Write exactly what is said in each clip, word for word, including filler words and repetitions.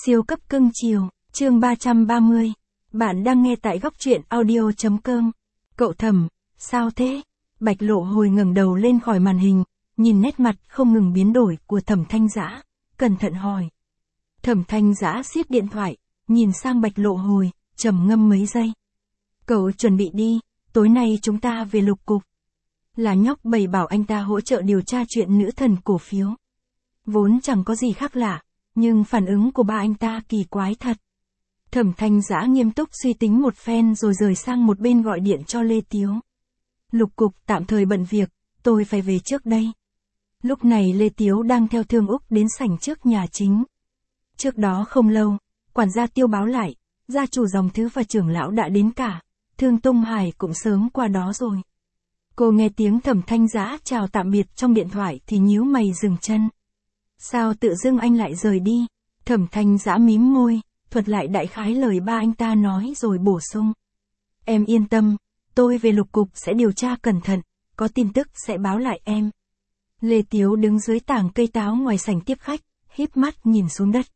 Siêu cấp cưng chiều, chương ba trăm ba mươi. Bạn đang nghe tại góc truyện audio chấm com. Cậu Thẩm, sao thế? Bạch Lộ Hồi ngẩng đầu lên khỏi màn hình, nhìn nét mặt không ngừng biến đổi của Thẩm Thanh Dã, cẩn thận hỏi. Thẩm Thanh Dã siết điện thoại, nhìn sang Bạch Lộ Hồi, trầm ngâm mấy giây. Cậu chuẩn bị đi, tối nay chúng ta về Lục Cục. Là nhóc bày bảo anh ta hỗ trợ điều tra chuyện nữ thần cổ phiếu. Vốn chẳng có gì khác lạ, nhưng phản ứng của ba anh ta kỳ quái thật. Thẩm Thanh Dã nghiêm túc suy tính một phen rồi rời sang một bên gọi điện cho Lê Tiếu. Lục Cục tạm thời bận việc, tôi phải về trước đây. Lúc này Lê Tiếu đang theo Thương Úc đến sảnh trước nhà chính. Trước đó không lâu, quản gia Tiêu báo lại, gia chủ dòng thứ và trưởng lão đã đến cả, Thương Tung Hải cũng sớm qua đó rồi. Cô nghe tiếng Thẩm Thanh Dã chào tạm biệt trong điện thoại thì nhíu mày dừng chân. Sao tự dưng anh lại rời đi? Thẩm Thanh Dã mím môi, thuật lại đại khái lời ba anh ta nói rồi bổ sung. Em yên tâm, tôi về Lục Cục sẽ điều tra cẩn thận, có tin tức sẽ báo lại em. Lê Tiếu đứng dưới tảng cây táo ngoài sảnh tiếp khách, híp mắt nhìn xuống đất.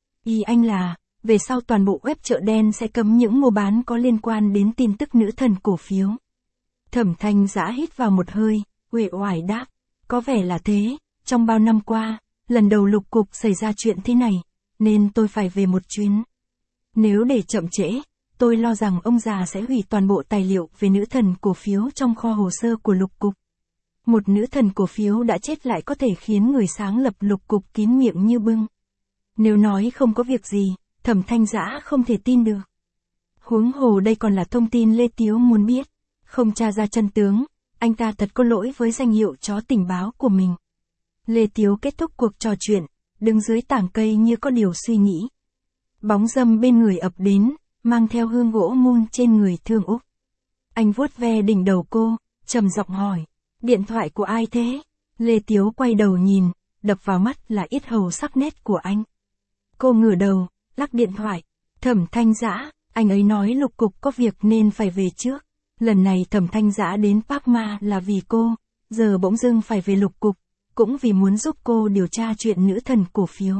Ý anh là, về sau toàn bộ web chợ đen sẽ cấm những mua bán có liên quan đến tin tức nữ thần cổ phiếu. Thẩm Thanh Dã hít vào một hơi, uể oải đáp, có vẻ là thế, trong bao năm qua, lần đầu Lục Cục xảy ra chuyện thế này, nên tôi phải về một chuyến. Nếu để chậm trễ, tôi lo rằng ông già sẽ hủy toàn bộ tài liệu về nữ thần cổ phiếu trong kho hồ sơ của Lục Cục. Một nữ thần cổ phiếu đã chết lại có thể khiến người sáng lập Lục Cục kín miệng như bưng. Nếu nói không có việc gì, Thẩm Thanh Dã không thể tin được. Huống hồ đây còn là thông tin Lê Tiếu muốn biết. Không tra ra chân tướng, anh ta thật có lỗi với danh hiệu chó tình báo của mình. Lê Tiếu kết thúc cuộc trò chuyện, đứng dưới tảng cây như có điều suy nghĩ. Bóng râm bên người ập đến, mang theo hương gỗ mun trên người Thương Úc. Anh vuốt ve đỉnh đầu cô, trầm giọng hỏi, điện thoại của ai thế? Lê Tiếu quay đầu nhìn, đập vào mắt là yết hầu sắc nét của anh. Cô ngửa đầu, lắc điện thoại. Thẩm Thanh Dã, anh ấy nói Lục Cục có việc nên phải về trước. Lần này Thẩm Thanh Dã đến Park Ma là vì cô, giờ bỗng dưng phải về Lục Cục, cũng vì muốn giúp cô điều tra chuyện nữ thần cổ phiếu.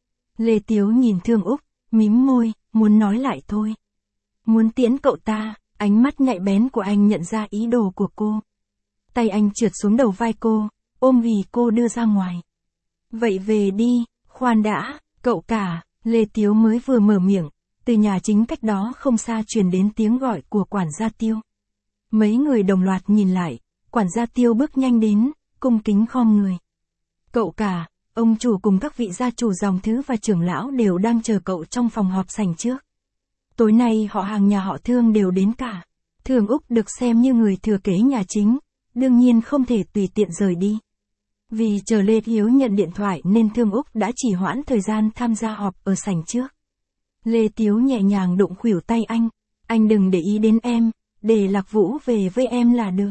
Lê Tiếu nhìn Thương Úc, mím môi, muốn nói lại thôi. Muốn tiễn cậu ta, ánh mắt nhạy bén của anh nhận ra ý đồ của cô. Tay anh trượt xuống đầu vai cô, ôm ghì cô đưa ra ngoài. Vậy về đi, khoan đã, cậu cả, Lê Tiếu mới vừa mở miệng, từ nhà chính cách đó không xa truyền đến tiếng gọi của quản gia Tiêu. Mấy người đồng loạt nhìn lại, quản gia Tiêu bước nhanh đến, cung kính khom người. Cậu cả, ông chủ cùng các vị gia chủ dòng thứ và trưởng lão đều đang chờ cậu trong phòng họp sảnh trước. Tối nay họ hàng nhà họ Thương đều đến cả. Thương Úc được xem như người thừa kế nhà chính, đương nhiên không thể tùy tiện rời đi. Vì chờ Lê Hiếu nhận điện thoại nên Thương Úc đã chỉ hoãn thời gian tham gia họp ở sảnh trước. Lê Tiếu nhẹ nhàng đụng khuỷu tay anh, anh đừng để ý đến em. Để Lạc Vũ về với em là được.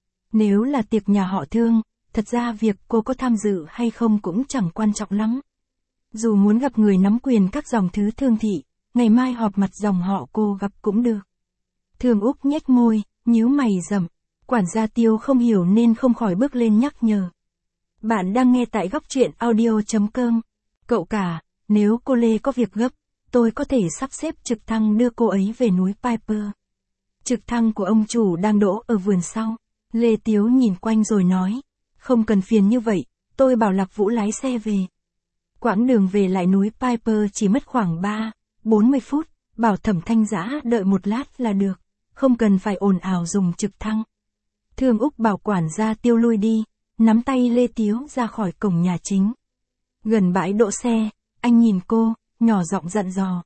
Nếu là tiệc nhà họ Thương, thật ra việc cô có tham dự hay không cũng chẳng quan trọng lắm. Dù muốn gặp người nắm quyền các dòng thứ Thương thị, ngày mai họp mặt dòng họ cô gặp cũng được. Thương Úc nhếch môi, nhíu mày rậm. Quản gia Tiêu không hiểu nên không khỏi bước lên nhắc nhở. Bạn đang nghe tại góc truyện audio chấm com. Cậu cả, nếu cô Lê có việc gấp, tôi có thể sắp xếp trực thăng đưa cô ấy về núi Piper. Trực thăng của ông chủ đang đỗ ở vườn sau. Lê Tiếu nhìn quanh rồi nói, không cần phiền như vậy, tôi bảo Lạc Vũ lái xe về. Quãng đường về lại núi Piper chỉ mất khoảng ba, bốn mươi phút, bảo Thẩm Thanh Dã đợi một lát là được, không cần phải ồn ào dùng trực thăng. Thương Úc bảo quản gia Tiêu lui đi, nắm tay Lê Tiếu ra khỏi cổng nhà chính. Gần bãi đỗ xe, anh nhìn cô, nhỏ giọng dặn dò.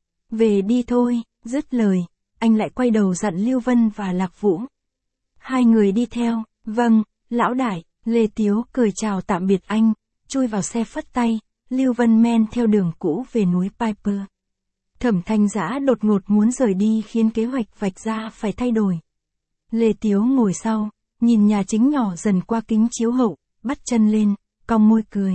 Về đi thôi, dứt lời. Anh lại quay đầu dặn Lưu Vân và Lạc Vũ. Hai người đi theo, vâng, lão đại, Lê Tiếu cười chào tạm biệt anh, chui vào xe phất tay, Lưu Vân men theo đường cũ về núi Piper. Thẩm Thanh Dã đột ngột muốn rời đi khiến kế hoạch vạch ra phải thay đổi. Lê Tiếu ngồi sau, nhìn nhà chính nhỏ dần qua kính chiếu hậu, bắt chân lên, cong môi cười.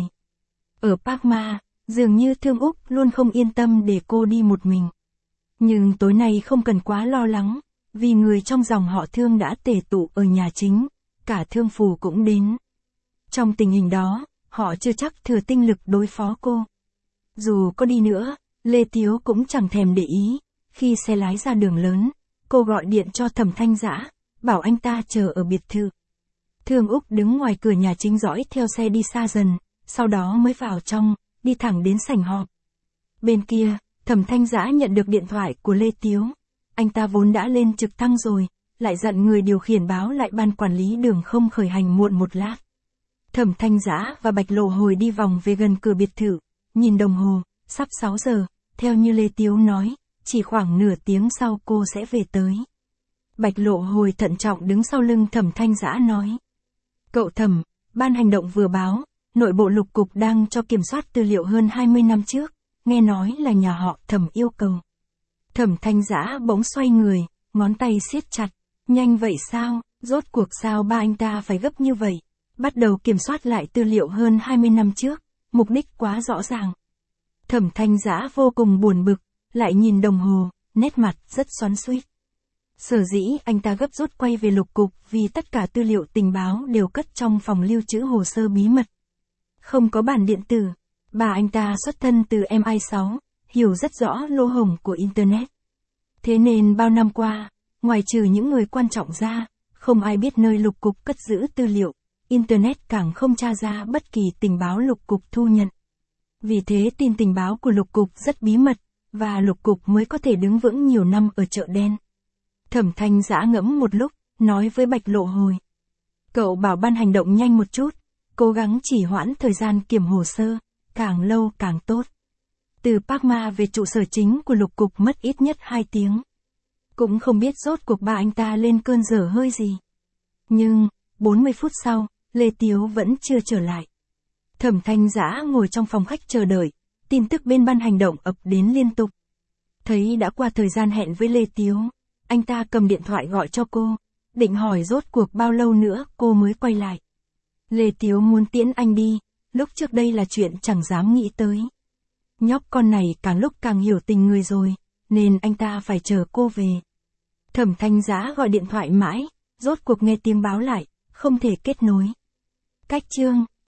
Ở Park Ma, dường như Thương Úc luôn không yên tâm để cô đi một mình. Nhưng tối nay không cần quá lo lắng, vì người trong dòng họ Thương đã tề tụ ở nhà chính, cả Thương Phù cũng đến. Trong tình hình đó, họ chưa chắc thừa tinh lực đối phó cô. Dù có đi nữa, Lê Tiếu cũng chẳng thèm để ý, khi xe lái ra đường lớn, cô gọi điện cho Thẩm Thanh Dã, bảo anh ta chờ ở biệt thự. Thương Úc đứng ngoài cửa nhà chính dõi theo xe đi xa dần, sau đó mới vào trong, đi thẳng đến sảnh họp. Bên kia, Thẩm Thanh Dã nhận được điện thoại của Lê Tiếu. Anh ta vốn đã lên trực thăng rồi, lại dặn người điều khiển báo lại ban quản lý đường không khởi hành muộn một lát. Thẩm Thanh Dã và Bạch Lộ Hồi đi vòng về gần cửa biệt thự, nhìn đồng hồ, sắp sáu giờ, theo như Lê Tiếu nói, chỉ khoảng nửa tiếng sau cô sẽ về tới. Bạch Lộ Hồi thận trọng đứng sau lưng Thẩm Thanh Dã nói. Cậu Thẩm, ban hành động vừa báo, nội bộ lục cục đang cho kiểm soát tư liệu hơn hai mươi năm trước, nghe nói là nhà họ Thẩm yêu cầu. Thẩm Thanh Dã bỗng xoay người, ngón tay siết chặt, nhanh vậy sao, rốt cuộc sao ba anh ta phải gấp như vậy, bắt đầu kiểm soát lại tư liệu hơn hai mươi năm trước, mục đích quá rõ ràng. Thẩm Thanh Dã vô cùng buồn bực, lại nhìn đồng hồ, nét mặt rất xoắn xuýt. Sở dĩ anh ta gấp rút quay về lục cục vì tất cả tư liệu tình báo đều cất trong phòng lưu trữ hồ sơ bí mật. Không có bản điện tử, bà anh ta xuất thân từ em i sáu, hiểu rất rõ lỗ hổng của Internet. Thế nên bao năm qua, ngoài trừ những người quan trọng ra, không ai biết nơi lục cục cất giữ tư liệu, Internet càng không tra ra bất kỳ tình báo lục cục thu nhận. Vì thế tin tình báo của lục cục rất bí mật, và lục cục mới có thể đứng vững nhiều năm ở chợ đen. Thẩm Thanh Dã ngẫm một lúc, nói với Bạch Lộ Hồi. Cậu bảo ban hành động nhanh một chút, cố gắng chỉ hoãn thời gian kiểm hồ sơ, càng lâu càng tốt. Từ Parma về trụ sở chính của lục cục mất ít nhất hai tiếng. Cũng không biết rốt cuộc ba anh ta lên cơn dở hơi gì. Nhưng, bốn mươi phút sau, Lê Tiếu vẫn chưa trở lại. Thẩm Thanh Dã ngồi trong phòng khách chờ đợi, tin tức bên ban hành động ập đến liên tục. Thấy đã qua thời gian hẹn với Lê Tiếu, anh ta cầm điện thoại gọi cho cô, định hỏi rốt cuộc bao lâu nữa cô mới quay lại. Lê Tiếu muốn tiễn anh đi, lúc trước đây là chuyện chẳng dám nghĩ tới. Nhóc con này càng lúc càng hiểu tình người rồi, nên anh ta phải chờ cô về. Thẩm Thanh Dã gọi điện thoại mãi, rốt cuộc nghe tiếng báo lại, không thể kết nối. Cách chương